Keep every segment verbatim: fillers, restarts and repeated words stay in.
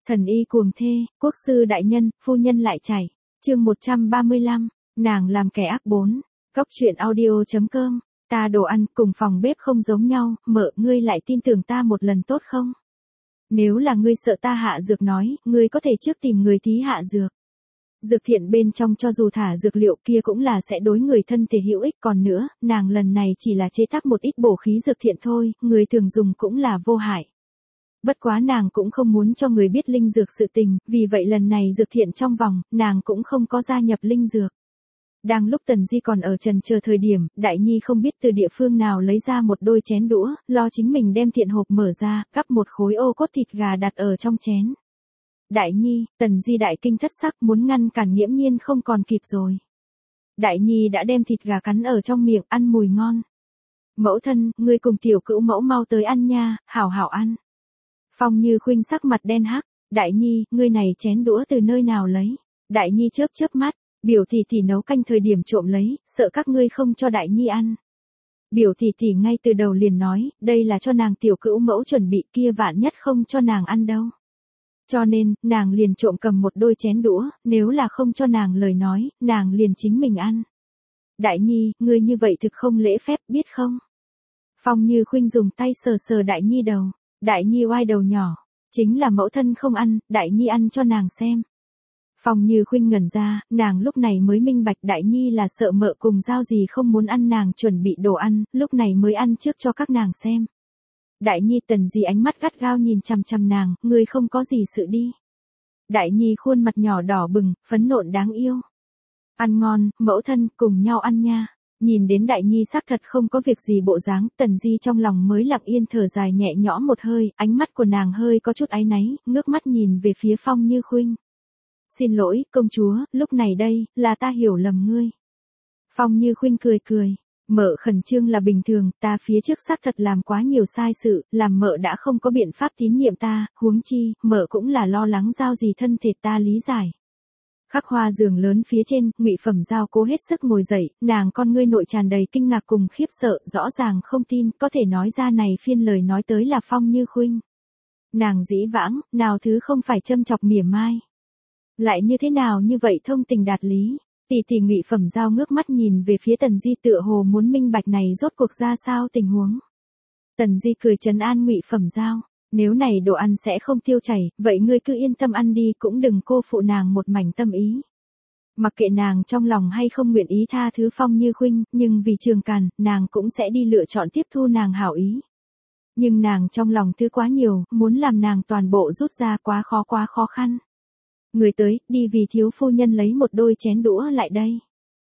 Thần y cuồng thê, quốc sư đại nhân, phu nhân lại chảy. Chương một trăm ba mươi lăm, nàng làm kẻ ác bốn. Cóc truyện audio.com. Ta đồ ăn cùng phòng bếp không giống nhau, mợ, ngươi lại tin tưởng ta một lần tốt không? Nếu là ngươi sợ ta hạ dược nói, ngươi có thể trước tìm người thí hạ dược. Dược thiện bên trong cho dù thả dược liệu kia cũng là sẽ đối người thân thể hữu ích, còn nữa, nàng lần này chỉ là chế tác một ít bổ khí dược thiện thôi, người thường dùng cũng là vô hại. Bất quá nàng cũng không muốn cho người biết linh dược sự tình, vì vậy lần này dược thiện trong vòng, nàng cũng không có gia nhập linh dược. Đang lúc Tần Di còn ở trần chờ thời điểm, Đại Nhi không biết từ địa phương nào lấy ra một đôi chén đũa, lo chính mình đem thiện hộp mở ra, cắp một khối ô cốt thịt gà đặt ở trong chén. Đại Nhi, Tần Di đại kinh thất sắc muốn ngăn cản nghiễm nhiên không còn kịp rồi. Đại Nhi đã đem thịt gà cắn ở trong miệng, ăn mùi ngon. Mẫu thân, ngươi cùng tiểu cữu mẫu mau tới ăn nha, hảo hảo ăn. Phong Như Khuynh sắc mặt đen hắc, Đại Nhi, ngươi này chén đũa từ nơi nào lấy? Đại Nhi chớp chớp mắt, biểu tỷ tỷ nấu canh thời điểm trộm lấy, sợ các ngươi không cho Đại Nhi ăn. Biểu tỷ tỷ ngay từ đầu liền nói, đây là cho nàng tiểu cữu mẫu chuẩn bị, kia vạn nhất không cho nàng ăn đâu. Cho nên, nàng liền trộm cầm một đôi chén đũa, nếu là không cho nàng lời nói, nàng liền chính mình ăn. Đại Nhi, ngươi như vậy thực không lễ phép, biết không? Phong Như Khuynh dùng tay sờ sờ Đại Nhi đầu. Đại Nhi oai đầu nhỏ, chính là mẫu thân không ăn, Đại Nhi ăn cho nàng xem. Phong Như Khuynh ngẩn ra, nàng lúc này mới minh bạch Đại Nhi là sợ mợ cùng giao gì không muốn ăn nàng chuẩn bị đồ ăn, lúc này mới ăn trước cho các nàng xem. Đại Nhi Tần Di ánh mắt gắt gao nhìn chằm chằm nàng, ngươi không có gì sự đi. Đại Nhi khuôn mặt nhỏ đỏ bừng, phấn nộn đáng yêu. Ăn ngon, mẫu thân, cùng nhau ăn nha. Nhìn đến Đại Nhi xác thật không có việc gì bộ dáng, Tần Di trong lòng mới lặng yên thở dài nhẹ nhõm một hơi, ánh mắt của nàng hơi có chút áy náy, ngước mắt nhìn về phía Phong Như Khuynh. Xin lỗi, công chúa, lúc này đây, là ta hiểu lầm ngươi. Phong Như Khuynh cười cười, mợ khẩn trương là bình thường, ta phía trước xác thật làm quá nhiều sai sự, làm mợ đã không có biện pháp tín nhiệm ta, huống chi, mợ cũng là lo lắng giao gì thân thể ta lý giải. Khắc hoa giường lớn phía trên, Ngụy Phẩm Giao cố hết sức ngồi dậy, nàng con ngươi nội tràn đầy kinh ngạc cùng khiếp sợ, rõ ràng không tin, có thể nói ra này phiên lời nói tới là Phong Như Khuynh. Nàng dĩ vãng, nào thứ không phải châm chọc mỉa mai. Lại như thế nào như vậy thông tình đạt lý, tỷ tỷ Ngụy Phẩm Giao ngước mắt nhìn về phía Tần Di tựa hồ muốn minh bạch này rốt cuộc ra sao tình huống. Tần Di cười trấn an Ngụy Phẩm Giao. Nếu này đồ ăn sẽ không tiêu chảy, vậy ngươi cứ yên tâm ăn đi, cũng đừng cô phụ nàng một mảnh tâm ý. Mặc kệ nàng trong lòng hay không nguyện ý tha thứ Phong Như Khuynh, nhưng vì Trường Càn, nàng cũng sẽ đi lựa chọn tiếp thu nàng hảo ý. Nhưng nàng trong lòng thứ quá nhiều, muốn làm nàng toàn bộ rút ra quá khó quá khó khăn. Người tới, đi vì thiếu phu nhân lấy một đôi chén đũa lại đây.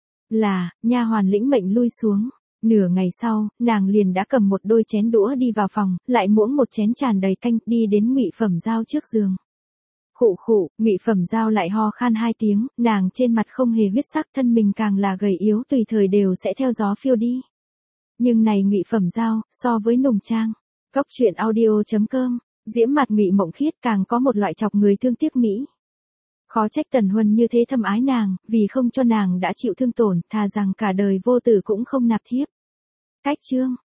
Là, nha hoàn lĩnh mệnh lui xuống. Nửa ngày sau, nàng liền đã cầm một đôi chén đũa đi vào phòng, lại muỗng một chén tràn đầy canh, đi đến Ngụy Phẩm Giao trước giường. Khụ khụ, Ngụy Phẩm Giao lại ho khan hai tiếng, nàng trên mặt không hề huyết sắc, thân mình càng là gầy yếu, tùy thời đều sẽ theo gió phiêu đi. Nhưng này Ngụy Phẩm Giao, so với nùng trang, cóc truyện audio.com, diễm mặt Ngụy Mộng Khiết càng có một loại chọc người thương tiếc mỹ. Khó trách Tần Huân như thế thâm ái nàng, vì không cho nàng đã chịu thương tổn, thà rằng cả đời vô tử cũng không nạp thiếp. Cách chương